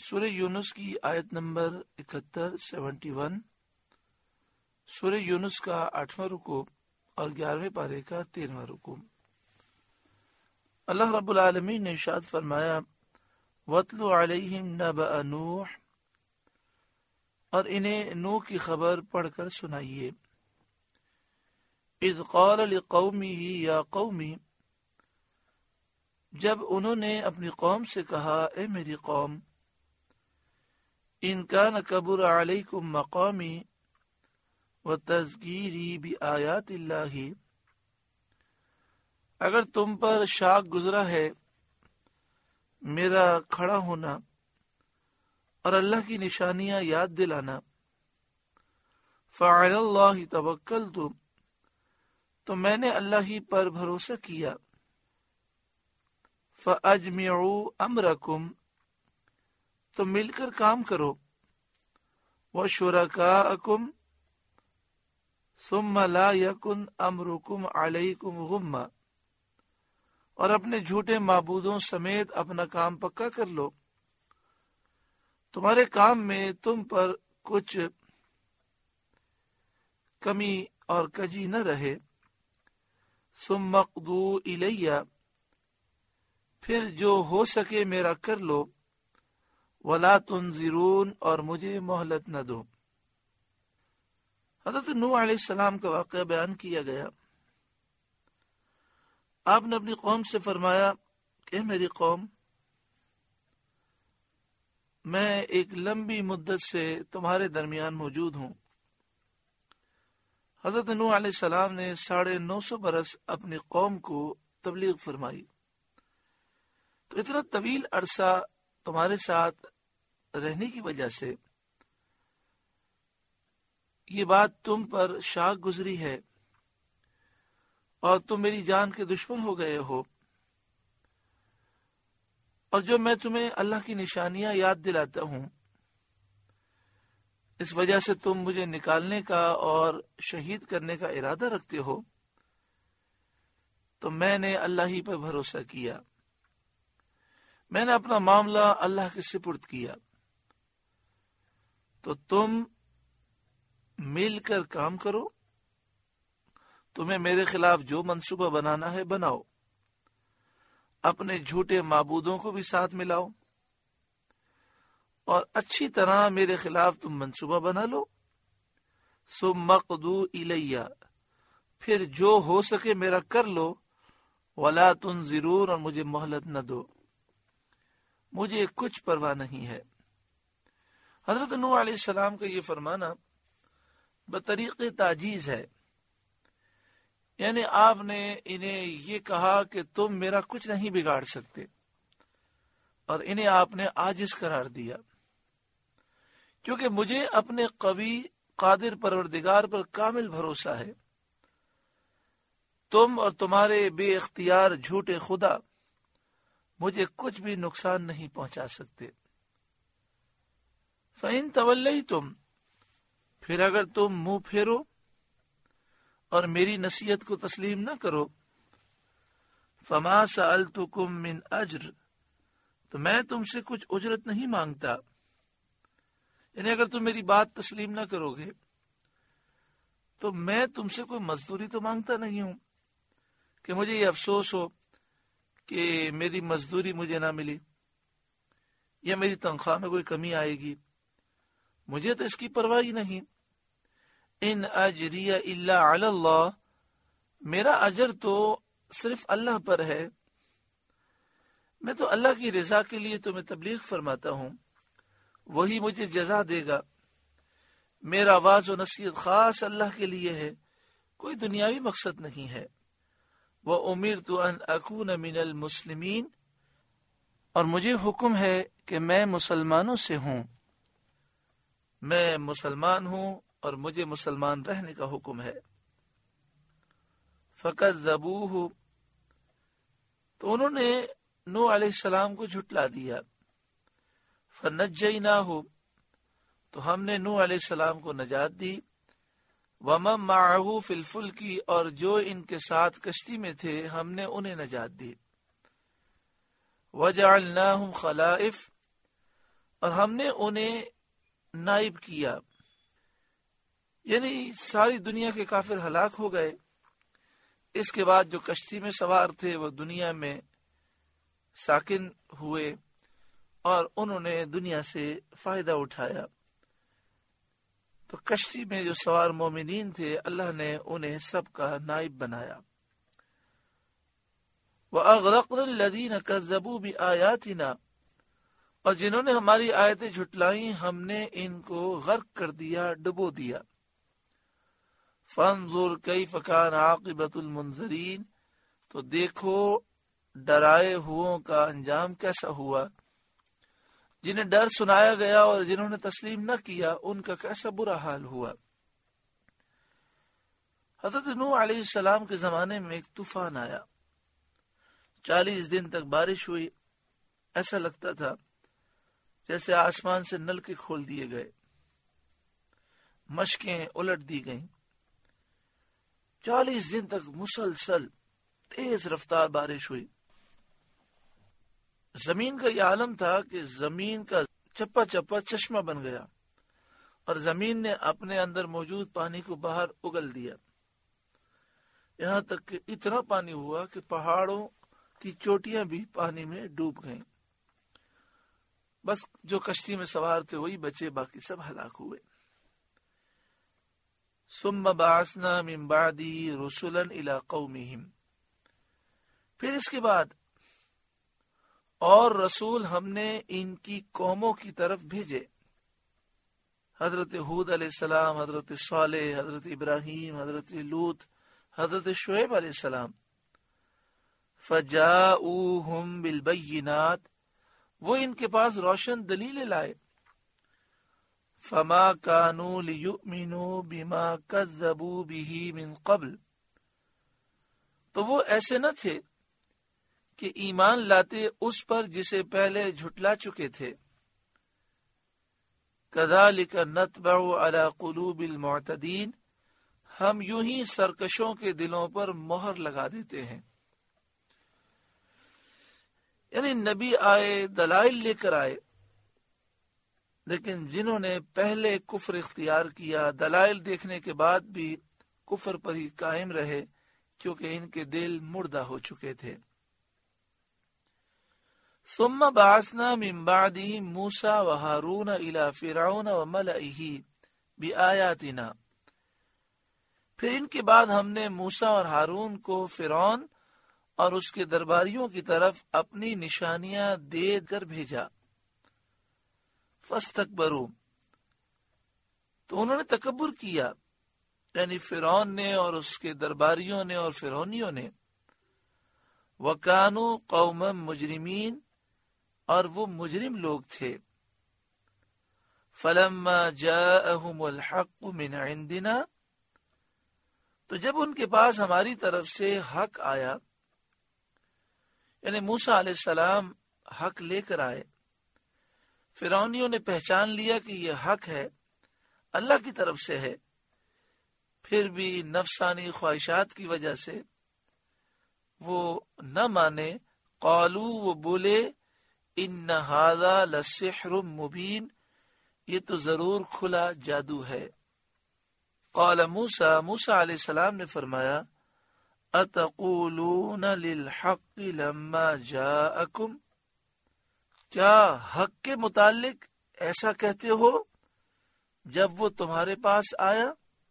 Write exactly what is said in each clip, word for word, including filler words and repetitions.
سورہ یونس کی آیت نمبر اکہتر سیونٹی ون، سورہ یونس کا آٹھواں رکوع اور گیارہویں پارے کا تیرہواں رکوع۔ اللہ رب العالمین نے ارشاد فرمایا وَاتْلُ عَلَيْهِمْ نَبَأَ نوح، اور انہیں نوح کی خبر پڑھ کر سنائیے۔ اذ قال لقومه یا قومی، جب انہوں نے اپنی قوم سے کہا اے میری قوم، ان کان کبر علیکم مقامی وتذکیری بآیات اللہ، اگر تم پر شاق گزرا ہے میرا کھڑا ہونا اور اللہ کی نشانیاں یاد دلانا، فعلی اللہ توکلت، تو میں نے اللہ ہی پر بھروسہ کیا، فَأَجْمِعُوا أَمْرَكُمْ، تو مل کر کام کرو، وَشُرَكَاءَكُمْ ثُمَّ لَا يَكُنْ أَمْرُكُمْ عَلَيْكُمْ غُمًّا، اور اپنے جھوٹے معبودوں سمیت اپنا کام پکا کر لو، تمہارے کام میں تم پر کچھ کمی اور کجی نہ رہے، ثُمَّ اقْضُوا إِلَيَّ، پھر جو ہو سکے میرا کر لو، وَلَا تُنظِرُونَ، اور مجھے مہلت نہ دو۔ حضرت نوح علیہ السلام کا واقعہ بیان کیا گیا۔ آپ نے اپنی قوم سے فرمایا کہ میری قوم، میں ایک لمبی مدت سے تمہارے درمیان موجود ہوں۔ حضرت نوح علیہ السلام نے ساڑھے نو سو برس اپنی قوم کو تبلیغ فرمائی، تو اتنا طویل عرصہ تمہارے ساتھ رہنے کی وجہ سے یہ بات تم پر شاق گزری ہے اور تم میری جان کے دشمن ہو گئے ہو، اور جو میں تمہیں اللہ کی نشانیاں یاد دلاتا ہوں اس وجہ سے تم مجھے نکالنے کا اور شہید کرنے کا ارادہ رکھتے ہو، تو میں نے اللہ ہی پر بھروسہ کیا، میں نے اپنا معاملہ اللہ کے سپرد کیا، تو تم مل کر کام کرو، تمہیں میرے خلاف جو منصوبہ بنانا ہے بناؤ، اپنے جھوٹے معبودوں کو بھی ساتھ ملاؤ اور اچھی طرح میرے خلاف تم منصوبہ بنا لو، ثم اقضوا الی، پھر جو ہو سکے میرا کر لو، ولا تنظرون، اور مجھے مہلت نہ دو، مجھے کچھ پرواہ نہیں ہے۔ حضرت نوح علیہ السلام کا یہ فرمانا بطریق تعجیز ہے، یعنی آپ نے انہیں یہ کہا کہ تم میرا کچھ نہیں بگاڑ سکتے، اور انہیں آپ نے عاجز قرار دیا، کیونکہ مجھے اپنے قوی قادر پروردگار پر کامل بھروسہ ہے، تم اور تمہارے بے اختیار جھوٹے خدا مجھے کچھ بھی نقصان نہیں پہنچا سکتے۔ فَإِن تَوَلَّيْتُمْ، پھر اگر تم منہ پھیرو اور میری نصیحت کو تسلیم نہ کرو، فَمَا سَأَلْتُكُم مِّنْ أَجْرٍ، تو میں تم سے کچھ اجرت نہیں مانگتا، یعنی اگر تم میری بات تسلیم نہ کرو گے تو میں تم سے کوئی مزدوری تو مانگتا نہیں ہوں کہ مجھے یہ افسوس ہو کہ میری مزدوری مجھے نہ ملی یا میری تنخواہ میں کوئی کمی آئے گی، مجھے تو اس کی پرواہ ہی نہیں۔ ان اجری الا علی اللہ، میرا اجر تو صرف اللہ پر ہے، میں تو اللہ کی رضا کے لیے تمہیں تبلیغ فرماتا ہوں، وہی مجھے جزا دے گا، میرا واعظ و نصیحت خاص اللہ کے لیے ہے، کوئی دنیاوی مقصد نہیں ہے۔ وَأُمِرْتُ أَنْ أَكُونَ مِنَ الْمُسْلِمِينَ، اور مجھے حکم ہے کہ میں مسلمانوں سے ہوں، میں مسلمان ہوں اور مجھے مسلمان رہنے کا حکم ہے۔ فَكَذَّبُوهُ، تو انہوں نے نوح علیہ السلام کو جھٹلا دیا۔ فَنَجَّيْنَاهُ، تو ہم نے نوح علیہ السلام کو نجات دی، وَمَن مَّعَهُ فِي الْفُلْكِ، اور جو ان کے ساتھ کشتی میں تھے ہم نے انہیں نجات دی۔ وَجَعَلْنَاهُمْ خَلَائِفَ، اور ہم نے انہیں نائب کیا، یعنی ساری دنیا کے کافر ہلاک ہو گئے۔ اس کے بعد جو کشتی میں سوار تھے وہ دنیا میں ساکن ہوئے اور انہوں نے دنیا سے فائدہ اٹھایا۔ تو کشتی میں جو سوار مومنین تھے اللہ نے انہیں سب کا نائب بنایا۔ وَأَغْرَقْنَا الَّذِينَ كَذَّبُوا بِآيَاتِنَا، اور جنہوں نے ہماری آیتیں جھٹلائیں ہم نے ان کو غرق کر دیا، ڈبو دیا۔ فَانظُرْ كَيْفَ كَانَ عَاقِبَةُ الْمُنذَرِينَ، تو دیکھو ڈرائے ہوئوں کا انجام کیسا ہوا، جنہیں ڈر سنایا گیا اور جنہوں نے تسلیم نہ کیا ان کا کیسا برا حال ہوا۔ حضرت نوح علیہ السلام کے زمانے میں ایک طوفان آیا، چالیس دن تک بارش ہوئی، ایسا لگتا تھا جیسے آسمان سے نلکے کھول دیے گئے، مشکیں الٹ دی گئیں۔ چالیس دن تک مسلسل تیز رفتار بارش ہوئی۔ زمین کا یہ عالم تھا کہ زمین کا چپا چپا چشمہ بن گیا اور زمین نے اپنے اندر موجود پانی کو باہر اگل دیا، یہاں تک کہ اتنا پانی ہوا کہ پہاڑوں کی چوٹیاں بھی پانی میں ڈوب گئیں۔ بس جو کشتی میں سوار تھے وہی بچے، باقی سب ہلاک ہوئے۔ ثم بعثنا من بعده رسلا الى قومهم، پھر اس کے بعد اور رسول ہم نے ان کی قوموں کی طرف بھیجے، حضرت ہود علیہ السلام، حضرت صالح، حضرت ابراہیم، حضرت لوط، حضرت شعیب علیہ السلام۔ فجاؤہم بالبینات، وہ ان کے پاس روشن دلیلیں لائے۔ فما كانوا ليؤمنوا بما كذبوا به من قبل، تو وہ ایسے نہ تھے کہ ایمان لاتے اس پر جسے پہلے جھٹلا چکے تھے۔ كذلك نطبع على قلوب المعتدين، ہم یوں ہی سرکشوں کے دلوں پر مہر لگا دیتے ہیں۔ یعنی نبی آئے، دلائل لے کر آئے، لیکن جنہوں نے پہلے کفر اختیار کیا دلائل دیکھنے کے بعد بھی کفر پر ہی قائم رہے، کیونکہ ان کے دل مردہ ہو چکے تھے۔ ثم بعثنا من بعدهم موسى وهارون الى فرعون وملئه بآياتنا، پھر ان کے بعد ہم نے موسیٰ اور ہارون کو فرعون اور اس کے درباریوں کی طرف اپنی نشانیاں دے کر بھیجا۔ فاستکبروا، تو انہوں نے تکبر کیا، یعنی فرعون نے اور اس کے درباریوں نے اور فرعونیوں نے۔ وَكَانُوا قَوْمًا مُجْرِمِينَ، اور وہ مجرم لوگ تھے۔ فَلَمَّا جَاءَهُمُ الْحَقُّ مِنْ عِنْدِنَا، تو جب ان کے پاس ہماری طرف سے حق آیا، یعنی موسیٰ علیہ السلام حق لے کر آئے، فرعونیوں نے پہچان لیا کہ یہ حق ہے، اللہ کی طرف سے ہے، پھر بھی نفسانی خواہشات کی وجہ سے وہ نہ مانے۔ قالو، وہ بولے، ان ھذا لسحر مبین، یہ تو ضرور کھلا جادو ہے۔ قال موسیٰ، موسیٰ علیہ السلام نے فرمایا، اتقولون للحق لما جاءکم، کیا حق کے متعلق ایسا کہتے ہو جب وہ تمہارے پاس آیا؟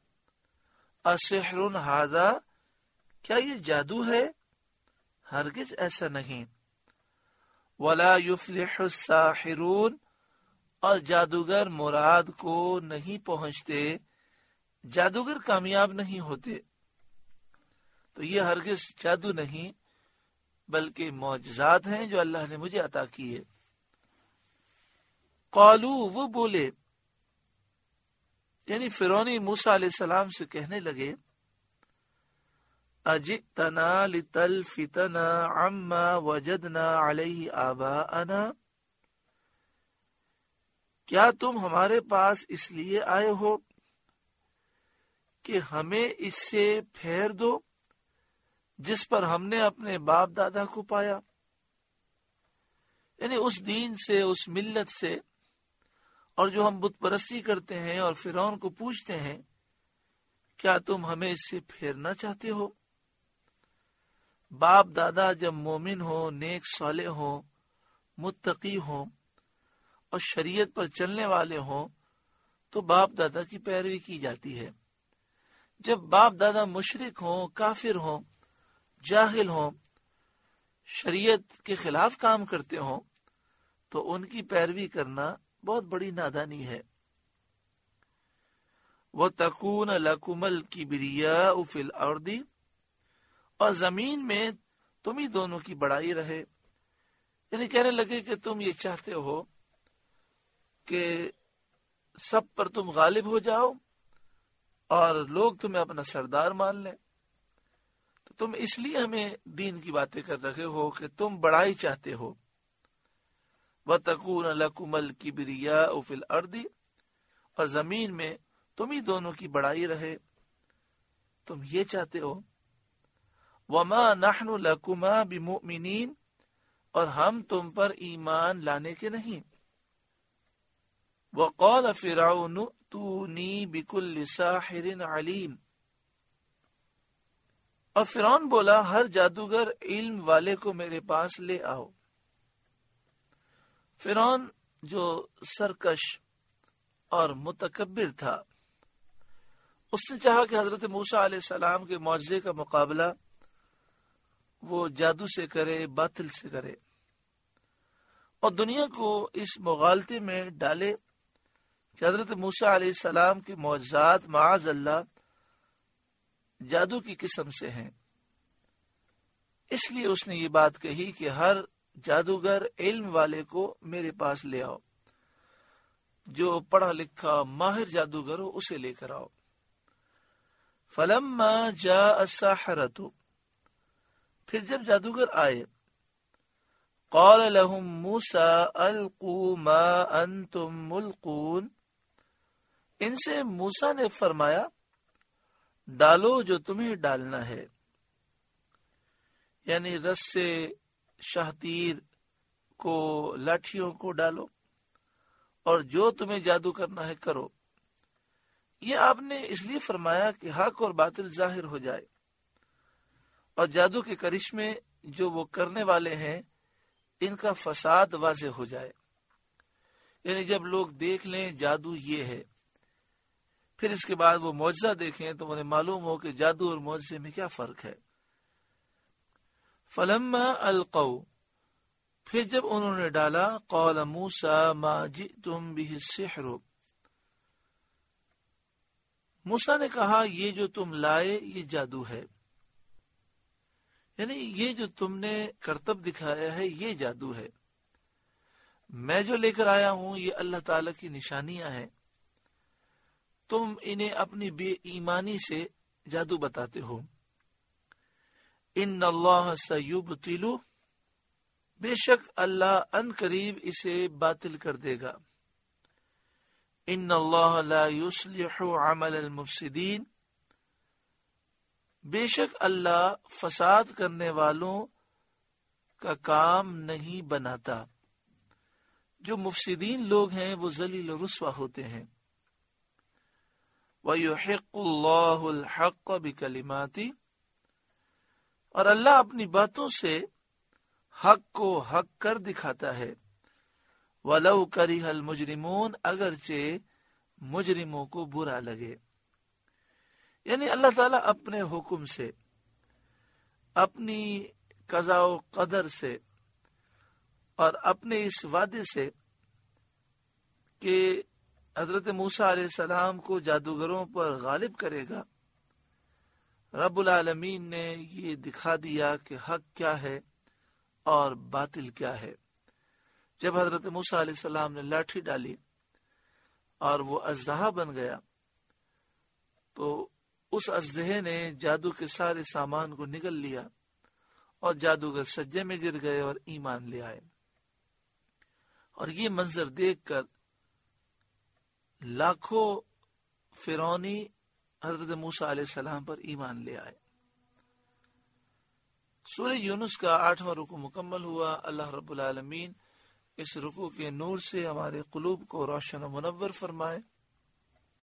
اسحر ھذا، کیا یہ جادو ہے؟ ہرگز ایسا نہیں۔ ولا یفلح الساحرون، اور جادوگر مراد کو نہیں پہنچتے، جادوگر کامیاب نہیں ہوتے۔ تو یہ ہرگز جادو نہیں بلکہ معجزات ہیں جو اللہ نے مجھے عطا کیے۔ قالو، وہ بولے، یعنی فرعونی موسیٰ علیہ السلام سے کہنے لگے، اجئتنا لتلفتنا عما وجدنا علیہ آباءنا، کیا تم ہمارے پاس اس لیے آئے ہو کہ ہمیں اس سے پھیر دو جس پر ہم نے اپنے باپ دادا کو پایا، یعنی اس دین سے، اس ملت سے اور جو ہم بت پرستی کرتے ہیں اور فرعون کو پوچھتے ہیں کیا تم ہمیں اس سے پھیرنا چاہتے ہو؟ باپ دادا جب مومن ہو، نیک صالح ہو، متقی ہو اور شریعت پر چلنے والے ہوں تو باپ دادا کی پیروی کی جاتی ہے۔ جب باپ دادا مشرک ہوں، کافر ہوں، جاہل ہوں، شریعت کے خلاف کام کرتے ہوں تو ان کی پیروی کرنا بہت بڑی نادانی ہے۔ وَتَكُونَ لَكُمَ الْكِبْرِيَاءُ فِي الْأَرْضِ، اور زمین میں تم ہی دونوں کی بڑائی رہے، یعنی کہنے لگے کہ تم یہ چاہتے ہو کہ سب پر تم غالب ہو جاؤ اور لوگ تمہیں اپنا سردار مان لیں، تو تم اس لیے ہمیں دین کی باتیں کر رہے ہو کہ تم بڑائی چاہتے ہو۔ وَتَكُونَ لَكُمَ الْكِبْرِيَاءُ فِي الْأَرْضِ، اور زمین میں تم ہی دونوں کی بڑائی رہے، تم یہ چاہتے ہو۔ وَمَا نَحْنُ لَكُمَا بِمُؤْمِنِينَ، اور ہم تم پر ایمان لانے کے نہیں۔ وَقَالَ فِرْعَوْنُ ائْتُونِي بِكُلِّ سَاحِرٍ عَلِيمٍ، اور فرعون بولا ہر جادوگر علم والے کو میرے پاس لے آؤ۔ فرعون جو سرکش اور متکبر تھا، اس نے چاہا کہ حضرت موسیٰ علیہ السلام کے معجزے کا مقابلہ وہ جادو سے کرے، باطل سے کرے، اور دنیا کو اس مغالطے میں ڈالے کہ حضرت موسیٰ علیہ السلام کے معجزات معاذ اللہ جادو کی قسم سے ہیں۔ اس لیے اس نے یہ بات کہی کہ ہر جادوگر علم والے کو میرے پاس لے آؤ، جو پڑھا لکھا ماہر جادوگر ہو اسے لے کر آؤ۔ فَلَمَّا جَاءَ السَّحَرَةُ، پھر جب جادوگر آئے، قَالَ لَهُم مُوسَىٰ أَلْقُوا مَا أَنْتُمْ مُلْقُونَ، ان سے موسیٰ نے فرمایا ڈالو جو تمہیں ڈالنا ہے، یعنی رسے، شاہتیر کو، لاٹھیوں کو ڈالو اور جو تمہیں جادو کرنا ہے کرو۔ یہ آپ نے اس لیے فرمایا کہ حق اور باطل ظاہر ہو جائے اور جادو کے کرشمے جو وہ کرنے والے ہیں ان کا فساد واضح ہو جائے، یعنی جب لوگ دیکھ لیں جادو یہ ہے، پھر اس کے بعد وہ معجزہ دیکھیں تو انہیں معلوم ہو کہ جادو اور معجزے میں کیا فرق ہے۔ فَلَمَّا أَلْقَوْا، پھر جب انہوں نے ڈالا، قَالَ مُوسَىٰ مَا جِئْتُمْ بِهِ السِّحْرُ، موسیٰ نے کہا یہ جو تم لائے یہ جادو ہے، یعنی یہ جو تم نے کرتب دکھایا ہے یہ جادو ہے، میں جو لے کر آیا ہوں یہ اللہ تعالی کی نشانیاں ہیں، تم انہیں اپنی بے ایمانی سے جادو بتاتے ہو۔ ان اللہ سیبطل، بے شک اللہ ان قریب اسے باطل کر دے گا۔ ان اللہ لا یصلح عمل المفسدین، بے شک اللہ فساد کرنے والوں کا کام نہیں بناتا۔ جو مفسدین لوگ ہیں وہ ذلیل و رسوا ہوتے ہیں۔ وَيُحِقُّ اللَّهُ الْحَقَّ بِكَلِمَاتِهِ، اور اللہ اپنی باتوں سے حق کو حق کر دکھاتا ہے۔ وَلَوْ كَرِهَ الْمُجْرِمُونَ، اگرچہ مجرموں کو برا لگے، یعنی اللہ تعالیٰ اپنے حکم سے، اپنی قضاء و قدر سے اور اپنے اس وعدے سے کہ حضرت موسیٰ علیہ السلام کو جادوگروں پر غالب کرے گا، رب العالمین نے یہ دکھا دیا کہ حق کیا ہے اور باطل کیا ہے۔ جب حضرت موسیٰ علیہ السلام نے لاٹھی ڈالی اور وہ اژدہا بن گیا تو اس اژدہے نے جادو کے سارے سامان کو نگل لیا اور جادوگر سجدے میں گر گئے اور ایمان لے آئے۔ اور یہ منظر دیکھ کر لاکھوں فرعونی حضرت موسیٰ علیہ السلام پر ایمان لے آئے۔ سورہ یونس کا آٹھواں رکوع مکمل ہوا۔ اللہ رب العالمین اس رکوع کے نور سے ہمارے قلوب کو روشن و منور فرمائے